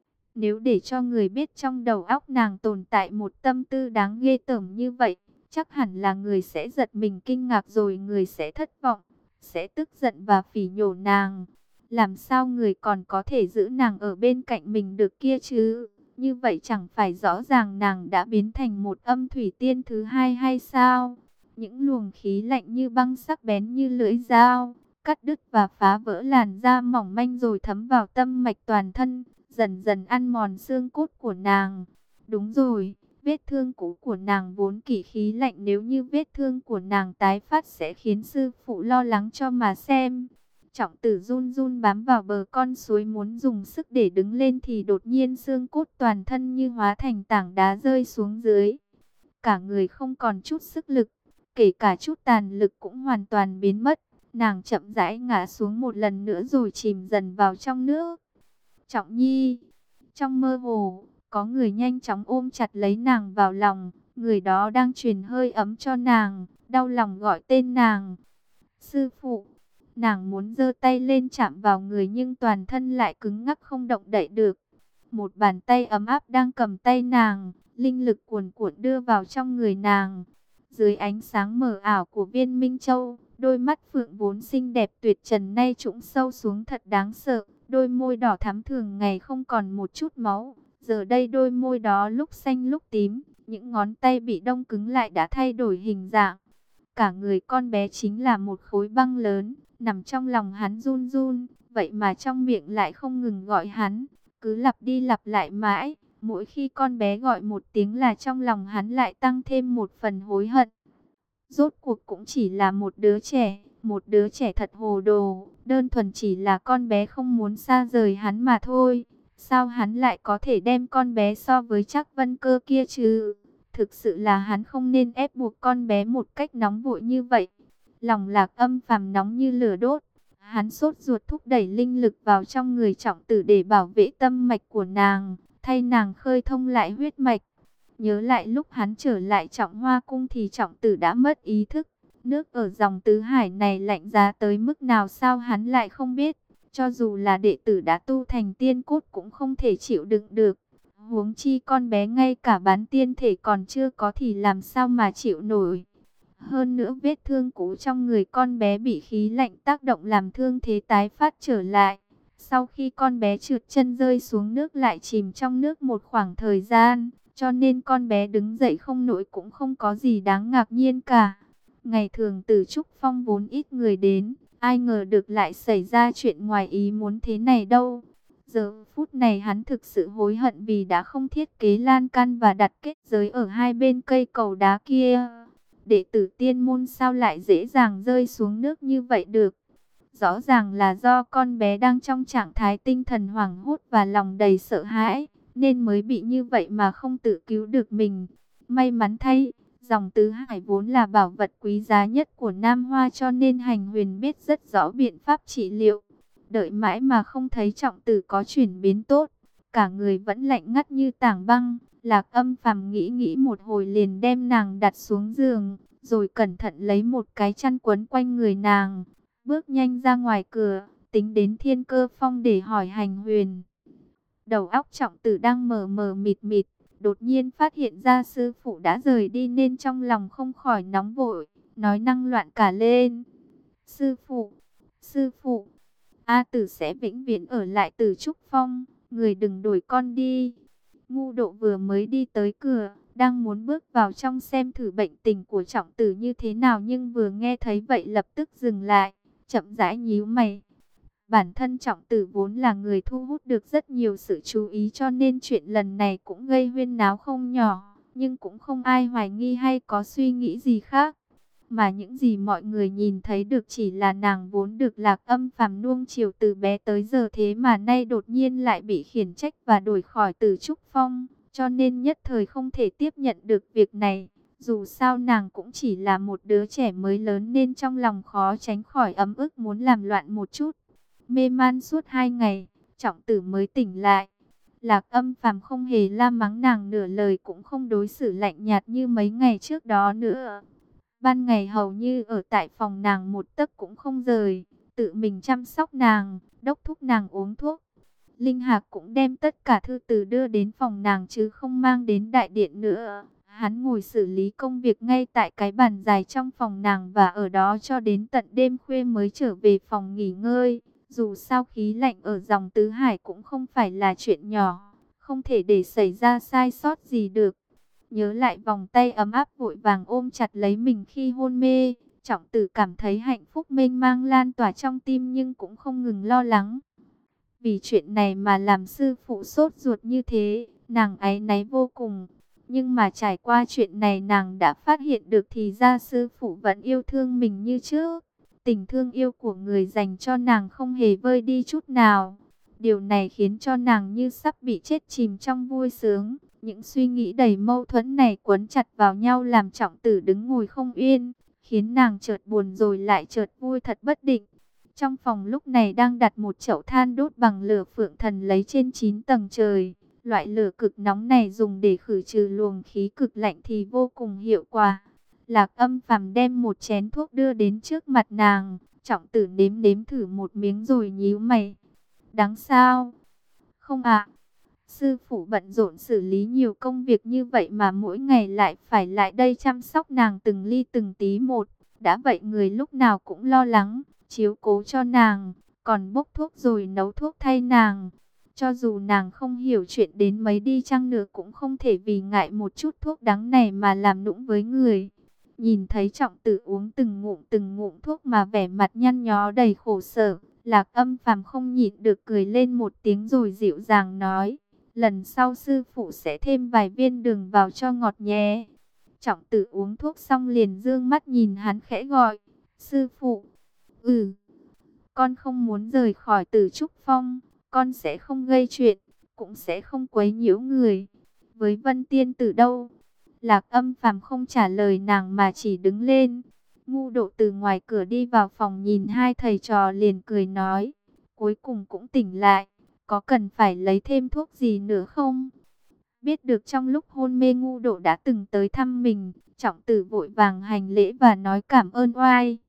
S1: Nếu để cho người biết trong đầu óc nàng tồn tại một tâm tư đáng ghê tởm như vậy, chắc hẳn là người sẽ giật mình kinh ngạc rồi người sẽ thất vọng, sẽ tức giận và phỉ nhổ nàng. Làm sao người còn có thể giữ nàng ở bên cạnh mình được kia chứ? Như vậy chẳng phải rõ ràng nàng đã biến thành một âm thủy tiên thứ hai hay sao? Những luồng khí lạnh như băng sắc bén như lưỡi dao, cắt đứt và phá vỡ làn da mỏng manh rồi thấm vào tâm mạch toàn thân, dần dần ăn mòn xương cốt của nàng. Đúng rồi, vết thương cũ của nàng vốn kỷ khí lạnh, nếu như vết thương của nàng tái phát sẽ khiến sư phụ lo lắng cho mà xem. Trọng Tử run run bám vào bờ con suối muốn dùng sức để đứng lên thì đột nhiên xương cốt toàn thân như hóa thành tảng đá rơi xuống dưới. Cả người không còn chút sức lực, kể cả chút tàn lực cũng hoàn toàn biến mất. Nàng chậm rãi ngã xuống một lần nữa rồi chìm dần vào trong nước. Trọng Nhi, trong mơ hồ, có người nhanh chóng ôm chặt lấy nàng vào lòng. Người đó đang truyền hơi ấm cho nàng, đau lòng gọi tên nàng. Sư phụ. Nàng muốn giơ tay lên chạm vào người nhưng toàn thân lại cứng ngắc không động đậy được. Một bàn tay ấm áp đang cầm tay nàng, linh lực cuồn cuộn đưa vào trong người nàng. Dưới ánh sáng mờ ảo của viên Minh Châu, đôi mắt phượng vốn xinh đẹp tuyệt trần nay trũng sâu xuống thật đáng sợ. Đôi môi đỏ thắm thường ngày không còn một chút máu. Giờ đây đôi môi đó lúc xanh lúc tím, những ngón tay bị đông cứng lại đã thay đổi hình dạng. Cả người con bé chính là một khối băng lớn, nằm trong lòng hắn run run, vậy mà trong miệng lại không ngừng gọi hắn, cứ lặp đi lặp lại mãi. Mỗi khi con bé gọi một tiếng là trong lòng hắn lại tăng thêm một phần hối hận. Rốt cuộc cũng chỉ là một đứa trẻ, một đứa trẻ thật hồ đồ, đơn thuần chỉ là con bé không muốn xa rời hắn mà thôi. Sao hắn lại có thể đem con bé so với Trác Vân Cơ kia chứ? Thực sự là hắn không nên ép buộc con bé một cách nóng vội như vậy. Lòng Lạc Âm phàm nóng như lửa đốt. Hắn sốt ruột thúc đẩy linh lực vào trong người Trọng Tử để bảo vệ tâm mạch của nàng, thay nàng khơi thông lại huyết mạch. Nhớ lại lúc hắn trở lại Trọng Hoa Cung thì Trọng Tử đã mất ý thức. Nước ở dòng tứ hải này lạnh giá tới mức nào sao hắn lại không biết. Cho dù là đệ tử đã tu thành tiên cốt cũng không thể chịu đựng được. Huống chi con bé ngay cả bán tiên thể còn chưa có thì làm sao mà chịu nổi. Hơn nữa vết thương cũ trong người con bé bị khí lạnh tác động làm thương thế tái phát trở lại. Sau khi con bé trượt chân rơi xuống nước lại chìm trong nước một khoảng thời gian, cho nên con bé đứng dậy không nổi cũng không có gì đáng ngạc nhiên cả. Ngày thường Tử Trúc Phong vốn ít người đến, ai ngờ được lại xảy ra chuyện ngoài ý muốn thế này đâu. Giờ phút này hắn thực sự hối hận vì đã không thiết kế lan can và đặt kết giới ở hai bên cây cầu đá kia. Đệ tử tiên môn sao lại dễ dàng rơi xuống nước như vậy được? Rõ ràng là do con bé đang trong trạng thái tinh thần hoảng hốt và lòng đầy sợ hãi, nên mới bị như vậy mà không tự cứu được mình. May mắn thay, dòng tứ hải vốn là bảo vật quý giá nhất của Nam Hoa cho nên Hành Huyền biết rất rõ biện pháp trị liệu. Đợi mãi mà không thấy Trọng Tử có chuyển biến tốt, cả người vẫn lạnh ngắt như tảng băng. Lạc Âm phàm nghĩ nghĩ một hồi liền đem nàng đặt xuống giường, rồi cẩn thận lấy một cái chăn quấn quanh người nàng, bước nhanh ra ngoài cửa, tính đến Thiên Cơ Phong để hỏi Hành Huyền. Đầu óc Trọng Tử đang mờ mờ mịt mịt, đột nhiên phát hiện ra sư phụ đã rời đi nên trong lòng không khỏi nóng vội, nói năng loạn cả lên. Sư phụ, sư phụ, A Tử sẽ vĩnh viễn ở lại Tử Trúc Phong, người đừng đuổi con đi. Ngu Độ vừa mới đi tới cửa, đang muốn bước vào trong xem thử bệnh tình của Trọng Tử như thế nào nhưng vừa nghe thấy vậy lập tức dừng lại, chậm rãi nhíu mày. Bản thân Trọng Tử vốn là người thu hút được rất nhiều sự chú ý cho nên chuyện lần này cũng gây huyên náo không nhỏ. nhưng cũng không ai hoài nghi hay có suy nghĩ gì khác. Mà những gì mọi người nhìn thấy được chỉ là nàng vốn được Lạc Âm Phàm nuông chiều từ bé tới giờ, thế mà nay đột nhiên lại bị khiển trách và đuổi khỏi Tử Trúc Phong, cho nên nhất thời không thể tiếp nhận được việc này. Dù sao nàng cũng chỉ là một đứa trẻ mới lớn nên trong lòng khó tránh khỏi ấm ức muốn làm loạn một chút. Mê man suốt hai ngày, Trọng Tử mới tỉnh lại. Lạc Âm Phàm không hề la mắng nàng nửa lời, cũng không đối xử lạnh nhạt như mấy ngày trước đó nữa. Ban ngày hầu như ở tại phòng nàng một tấc cũng không rời, tự mình chăm sóc nàng, đốc thúc nàng uống thuốc. Linh Hạc cũng đem tất cả thư từ đưa đến phòng nàng chứ không mang đến đại điện nữa. Hắn ngồi xử lý công việc ngay tại cái bàn dài trong phòng nàng và ở đó cho đến tận đêm khuya mới trở về phòng nghỉ ngơi. Dù sao khí lạnh ở dòng Tứ Hải cũng không phải là chuyện nhỏ, không thể để xảy ra sai sót gì được. Nhớ lại vòng tay ấm áp vội vàng ôm chặt lấy mình khi hôn mê, Trọng Tử cảm thấy hạnh phúc mênh mang lan tỏa trong tim nhưng cũng không ngừng lo lắng. Vì chuyện này mà làm sư phụ sốt ruột như thế, nàng áy náy vô cùng. Nhưng mà trải qua chuyện này nàng đã phát hiện được thì ra sư phụ vẫn yêu thương mình như trước. Tình thương yêu của người dành cho nàng không hề vơi đi chút nào. Điều này khiến cho nàng như sắp bị chết chìm trong vui sướng. Những suy nghĩ đầy mâu thuẫn này quấn chặt vào nhau làm Trọng Tử đứng ngồi không yên, khiến nàng chợt buồn rồi lại chợt vui thật bất định. Trong phòng lúc này đang đặt một chậu than đốt bằng lửa phượng thần lấy trên chín tầng trời. Loại lửa cực nóng này dùng để khử trừ luồng khí cực lạnh thì vô cùng hiệu quả. Lạc Âm Phàm đem một chén thuốc đưa đến trước mặt nàng. Trọng Tử nếm nếm thử một miếng rồi nhíu mày. Đáng sao? Không ạ. Sư phụ bận rộn xử lý nhiều công việc như vậy mà mỗi ngày lại phải lại đây chăm sóc nàng từng ly từng tí một. Đã vậy người lúc nào cũng lo lắng, chiếu cố cho nàng, còn bốc thuốc rồi nấu thuốc thay nàng. Cho dù nàng không hiểu chuyện đến mấy đi chăng nữa cũng không thể vì ngại một chút thuốc đắng này mà làm nũng với người. Nhìn thấy Trọng Tử uống từng ngụm từng ngụm thuốc mà vẻ mặt nhăn nhó đầy khổ sở, Lạc Âm Phàm không nhịn được cười lên một tiếng rồi dịu dàng nói: lần sau sư phụ sẽ thêm vài viên đường vào cho ngọt nhé. Trọng Tử uống thuốc xong liền dương mắt nhìn hắn khẽ gọi: sư phụ. Ừ, con không muốn rời khỏi Tử Trúc Phong, con sẽ không gây chuyện, cũng sẽ không quấy nhiễu người. Với Vân Tiên Tử đâu? Lạc Âm Phàm không trả lời nàng mà chỉ đứng lên. Ngu Độ từ ngoài cửa đi vào phòng nhìn hai thầy trò liền cười nói: cuối cùng cũng tỉnh lại, có cần phải lấy thêm thuốc gì nữa không? Biết được trong lúc hôn mê Ngu Độ đã từng tới thăm mình, Trọng Tử vội vàng hành lễ và nói cảm ơn oai.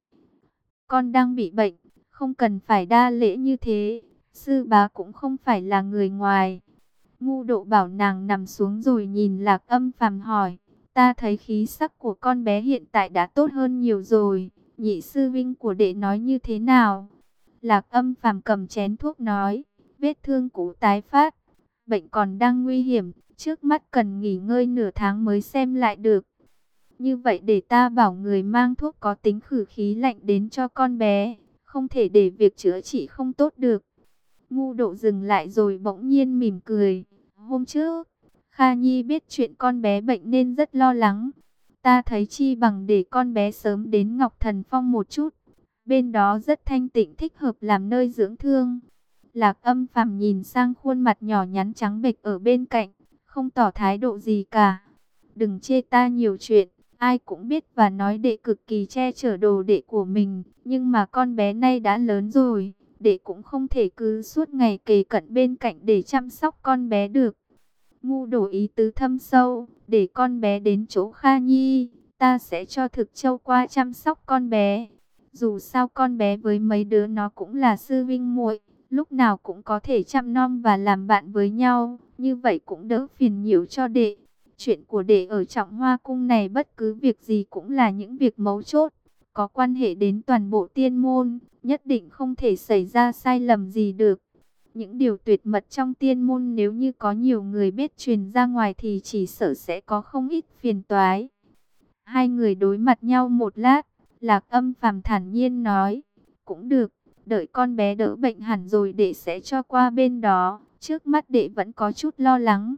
S1: Con đang bị bệnh, không cần phải đa lễ như thế, sư bá cũng không phải là người ngoài. Ngu Độ bảo nàng nằm xuống rồi nhìn Lạc Âm Phàm hỏi: ta thấy khí sắc của con bé hiện tại đã tốt hơn nhiều rồi, nhị sư vinh của đệ nói như thế nào? Lạc Âm Phàm cầm chén thuốc nói: vết thương cũ tái phát, bệnh còn đang nguy hiểm, trước mắt cần nghỉ ngơi nửa tháng mới xem lại được. Như vậy để ta bảo người mang thuốc có tính khử khí lạnh đến cho con bé, không thể để việc chữa trị không tốt được. Ngu Độ dừng lại rồi bỗng nhiên mỉm cười: hôm trước, Kha Nhi biết chuyện con bé bệnh nên rất lo lắng. Ta thấy chi bằng để con bé sớm đến Ngọc Thần Phong một chút. Bên đó rất thanh tịnh, thích hợp làm nơi dưỡng thương. Lạc Âm Phàm nhìn sang khuôn mặt nhỏ nhắn trắng bệch ở bên cạnh, không tỏ thái độ gì cả. Đừng chê ta nhiều chuyện, ai cũng biết và nói đệ cực kỳ che chở đồ đệ của mình. Nhưng mà con bé nay đã lớn rồi, đệ cũng không thể cứ suốt ngày kề cận bên cạnh để chăm sóc con bé được. Ngu Đổ ý tứ thâm sâu: để con bé đến chỗ Kha Nhi, ta sẽ cho Thực Châu qua chăm sóc con bé. Dù sao con bé với mấy đứa nó cũng là sư vinh muội, lúc nào cũng có thể chăm nom và làm bạn với nhau, như vậy cũng đỡ phiền nhiễu cho đệ. Chuyện của đệ ở Trọng Hoa Cung này bất cứ việc gì cũng là những việc mấu chốt, có quan hệ đến toàn bộ tiên môn, nhất định không thể xảy ra sai lầm gì được. Những điều tuyệt mật trong tiên môn nếu như có nhiều người biết truyền ra ngoài thì chỉ sợ sẽ có không ít phiền toái. Hai người đối mặt nhau một lát, Lạc Âm Phàm thản nhiên nói: cũng được, đợi con bé đỡ bệnh hẳn rồi đệ sẽ cho qua bên đó, trước mắt đệ vẫn có chút lo lắng.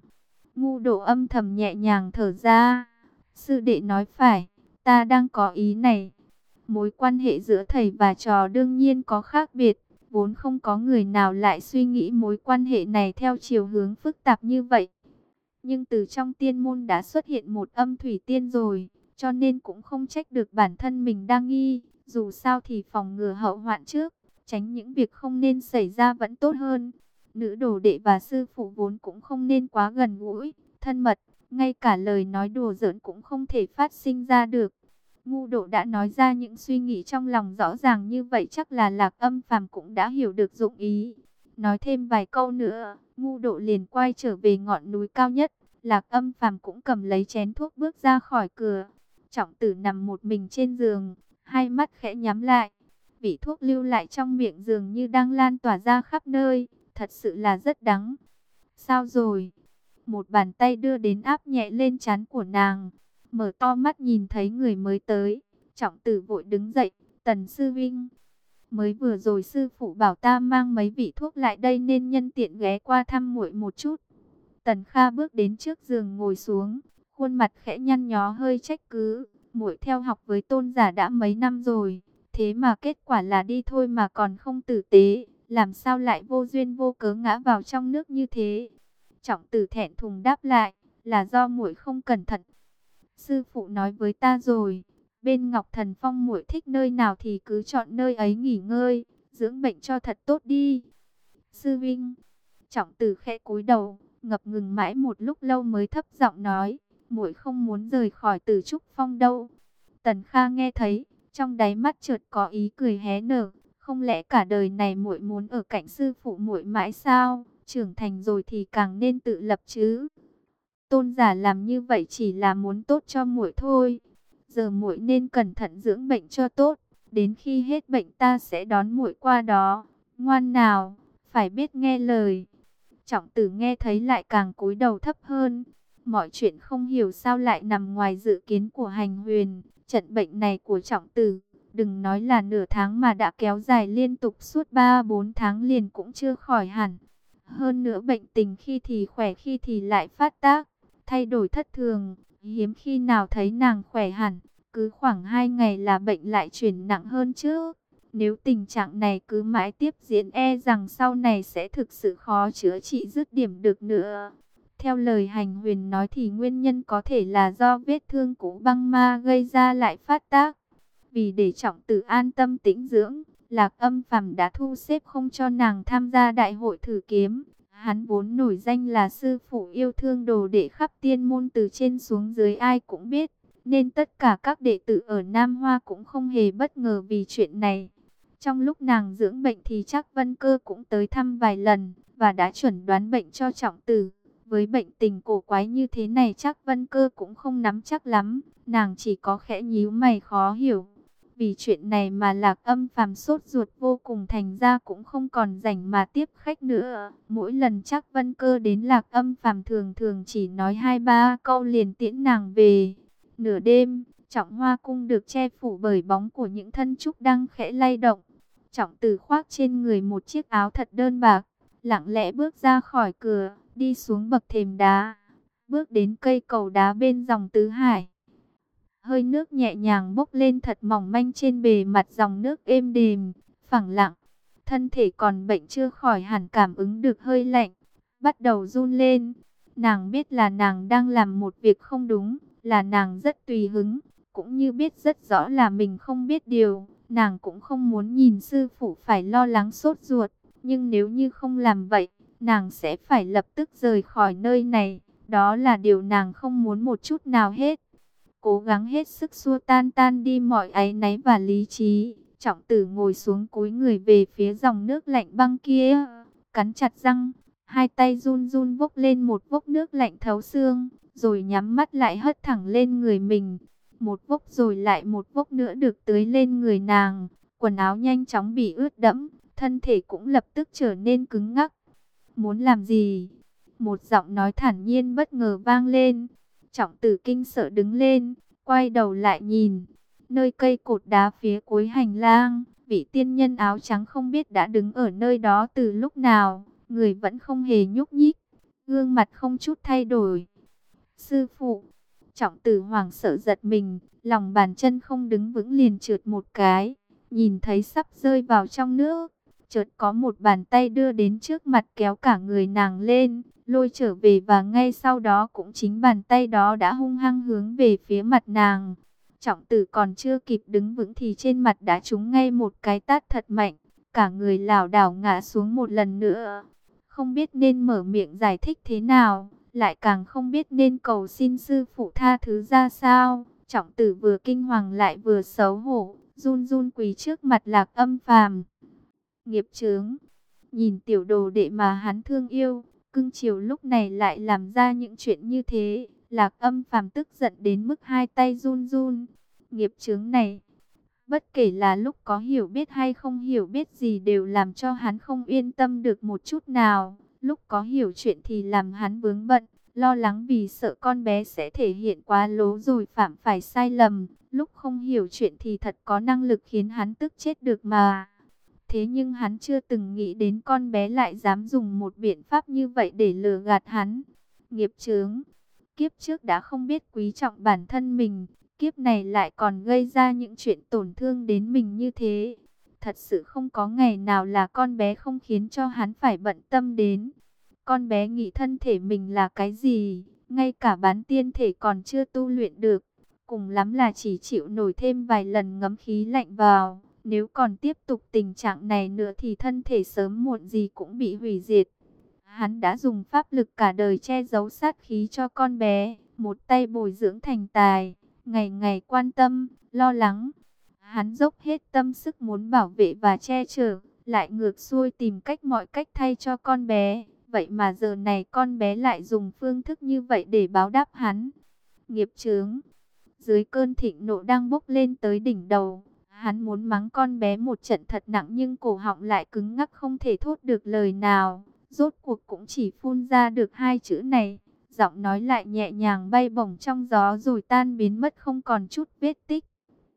S1: Ngu Độ âm thầm nhẹ nhàng thở ra. Sư đệ nói phải, ta đang có ý này. Mối quan hệ giữa thầy và trò đương nhiên có khác biệt. Vốn không có người nào lại suy nghĩ mối quan hệ này theo chiều hướng phức tạp như vậy. Nhưng từ trong tiên môn đã xuất hiện một âm thủy tiên rồi, cho nên cũng không trách được bản thân mình đang nghi. Dù sao thì phòng ngừa hậu hoạn trước, tránh những việc không nên xảy ra vẫn tốt hơn. Nữ đồ đệ và sư phụ vốn cũng không nên quá gần gũi, thân mật, ngay cả lời nói đùa giỡn cũng không thể phát sinh ra được. Ngu Độ đã nói ra những suy nghĩ trong lòng rõ ràng như vậy, chắc là Lạc Âm Phàm cũng đã hiểu được dụng ý. Nói thêm vài câu nữa, Ngu Độ liền quay trở về ngọn núi cao nhất. Lạc Âm Phàm cũng cầm lấy chén thuốc bước ra khỏi cửa. Trọng Tử nằm một mình trên giường, hai mắt khẽ nhắm lại. Vị thuốc lưu lại trong miệng dường như đang lan tỏa ra khắp nơi, thật sự là rất đắng. Sao rồi? Một bàn tay đưa đến áp nhẹ lên trán của nàng. Mở to mắt nhìn thấy người mới tới, Trọng Tử vội đứng dậy. Tần sư vinh, mới vừa rồi sư phụ bảo ta mang mấy vị thuốc lại đây nên nhân tiện ghé qua thăm muội một chút. Tần Kha bước đến trước giường ngồi xuống, khuôn mặt khẽ nhăn nhó hơi trách cứ. Muội theo học với Tôn giả đã mấy năm rồi, thế mà kết quả là đi thôi mà còn không tử tế, làm sao lại vô duyên vô cớ ngã vào trong nước như thế? Trọng Tử thẹn thùng đáp lại, là do muội không cẩn thận. Sư phụ nói với ta rồi, bên Ngọc Thần Phong muội thích nơi nào thì cứ chọn nơi ấy nghỉ ngơi, dưỡng bệnh cho thật tốt đi. Sư Vinh, Trọng Tử khẽ cúi đầu, ngập ngừng mãi một lúc lâu mới thấp giọng nói, muội không muốn rời khỏi Tử Trúc Phong đâu. Tần Kha nghe thấy, trong đáy mắt chợt có ý cười hé nở, không lẽ cả đời này muội muốn ở cạnh sư phụ muội mãi sao? Trưởng thành rồi thì càng nên tự lập chứ. Tôn giả làm như vậy chỉ là muốn tốt cho muội thôi. Giờ muội nên cẩn thận dưỡng bệnh cho tốt, đến khi hết bệnh ta sẽ đón muội qua đó. Ngoan nào, phải biết nghe lời. Trọng Tử nghe thấy lại càng cúi đầu thấp hơn. Mọi chuyện không hiểu sao lại nằm ngoài dự kiến của Hành Huyền. Trận bệnh này của Trọng Tử, đừng nói là nửa tháng mà đã kéo dài liên tục suốt ba bốn tháng liền cũng chưa khỏi hẳn. Hơn nữa bệnh tình khi thì khỏe khi thì lại phát tác, thay đổi thất thường, hiếm khi nào thấy nàng khỏe hẳn. Cứ khoảng hai ngày là bệnh lại chuyển nặng hơn trước. Nếu tình trạng này cứ mãi tiếp diễn e rằng sau này sẽ thực sự khó chữa trị dứt điểm được nữa. Theo lời Hành Huyền nói thì nguyên nhân có thể là do vết thương cũ băng ma gây ra lại phát tác. Vì để Trọng Tử an tâm tĩnh dưỡng, Lạc Âm Phàm đã thu xếp không cho nàng tham gia đại hội thử kiếm. Hắn vốn nổi danh là sư phụ yêu thương đồ đệ khắp tiên môn, từ trên xuống dưới ai cũng biết. Nên tất cả các đệ tử ở Nam Hoa cũng không hề bất ngờ vì chuyện này. Trong lúc nàng dưỡng bệnh thì Trác Vân Cơ cũng tới thăm vài lần và đã chuẩn đoán bệnh cho Trọng Tử. Với bệnh tình cổ quái như thế này Trác Vân Cơ cũng không nắm chắc lắm, nàng chỉ có khẽ nhíu mày khó hiểu. Vì chuyện này mà Lạc Âm Phàm sốt ruột vô cùng, thành ra cũng không còn rảnh mà tiếp khách nữa. Mỗi lần Trác Vân Cơ đến Lạc Âm Phàm thường thường chỉ nói hai ba câu liền tiễn nàng về. Nửa đêm, Trọng Hoa cung được che phủ bởi bóng của những thân trúc đang khẽ lay động. Trọng Tử khoác trên người một chiếc áo thật đơn bạc, lặng lẽ bước ra khỏi cửa, đi xuống bậc thềm đá, bước đến cây cầu đá bên dòng Tứ Hải. Hơi nước nhẹ nhàng bốc lên thật mỏng manh trên bề mặt dòng nước êm đềm, phẳng lặng. Thân thể còn bệnh chưa khỏi hẳn cảm ứng được hơi lạnh, bắt đầu run lên. Nàng biết là nàng đang làm một việc không đúng, là nàng rất tùy hứng, cũng như biết rất rõ là mình không biết điều. Nàng cũng không muốn nhìn sư phụ phải lo lắng sốt ruột, nhưng nếu như không làm vậy, nàng sẽ phải lập tức rời khỏi nơi này. Đó là điều nàng không muốn một chút nào hết. Cố gắng hết sức xua tan tan đi mọi áy náy và lý trí, Trọng Tử ngồi xuống cúi người về phía dòng nước lạnh băng kia, cắn chặt răng, hai tay run run vốc lên một vốc nước lạnh thấu xương, rồi nhắm mắt lại hất thẳng lên người mình. Một vốc rồi lại một vốc nữa được tưới lên người nàng, quần áo nhanh chóng bị ướt đẫm, thân thể cũng lập tức trở nên cứng ngắc. Muốn làm gì? Một giọng nói thản nhiên bất ngờ vang lên. Trọng Tử kinh sợ đứng lên, quay đầu lại nhìn. Nơi cây cột đá phía cuối hành lang, vị tiên nhân áo trắng không biết đã đứng ở nơi đó từ lúc nào, người vẫn không hề nhúc nhích. gương mặt không chút thay đổi. Sư phụ, Trọng Tử hoảng sợ giật mình, lòng bàn chân không đứng vững liền trượt một cái, nhìn thấy sắp rơi vào trong nước. Chợt có một bàn tay đưa đến trước mặt kéo cả người nàng lên, lôi trở về và ngay sau đó cũng chính bàn tay đó đã hung hăng hướng về phía mặt nàng. Trọng Tử còn chưa kịp đứng vững thì trên mặt đã trúng ngay một cái tát thật mạnh, cả người lảo đảo ngã xuống một lần nữa. Không biết nên mở miệng giải thích thế nào, lại càng không biết nên cầu xin sư phụ tha thứ ra sao. Trọng Tử vừa kinh hoàng lại vừa xấu hổ, run run quỳ trước mặt Lạc Âm Phàm. Nghiệp chướng, nhìn tiểu đồ đệ mà hắn thương yêu, cưng chiều lúc này lại làm ra những chuyện như thế. Lạc Âm Phàm tức giận đến mức hai tay run run. Nghiệp chướng này, bất kể là lúc có hiểu biết hay không hiểu biết gì đều làm cho hắn không yên tâm được một chút nào. Lúc có hiểu chuyện thì làm hắn vướng bận, lo lắng vì sợ con bé sẽ thể hiện quá lố rồi phạm phải sai lầm. Lúc không hiểu chuyện thì thật có năng lực khiến hắn tức chết được mà. Thế nhưng hắn chưa từng nghĩ đến con bé lại dám dùng một biện pháp như vậy để lừa gạt hắn. Nghiệp chướng, kiếp trước đã không biết quý trọng bản thân mình, kiếp này lại còn gây ra những chuyện tổn thương đến mình như thế. Thật sự không có ngày nào là con bé không khiến cho hắn phải bận tâm đến. Con bé nghĩ thân thể mình là cái gì, ngay cả bán tiên thể còn chưa tu luyện được. Cùng lắm là chỉ chịu nổi thêm vài lần ngấm khí lạnh vào. Nếu còn tiếp tục tình trạng này nữa thì thân thể sớm muộn gì cũng bị hủy diệt. Hắn đã dùng pháp lực cả đời che giấu sát khí cho con bé, một tay bồi dưỡng thành tài, ngày ngày quan tâm, lo lắng. Hắn dốc hết tâm sức muốn bảo vệ và che chở, lại ngược xuôi tìm cách mọi cách thay cho con bé. Vậy mà giờ này con bé lại dùng phương thức như vậy để báo đáp hắn. Nghiệp chướng, dưới cơn thịnh nộ đang bốc lên tới đỉnh đầu, hắn muốn mắng con bé một trận thật nặng nhưng cổ họng lại cứng ngắc không thể thốt được lời nào. Rốt cuộc cũng chỉ phun ra được hai chữ này. Giọng nói lại nhẹ nhàng bay bổng trong gió rồi tan biến mất không còn chút vết tích.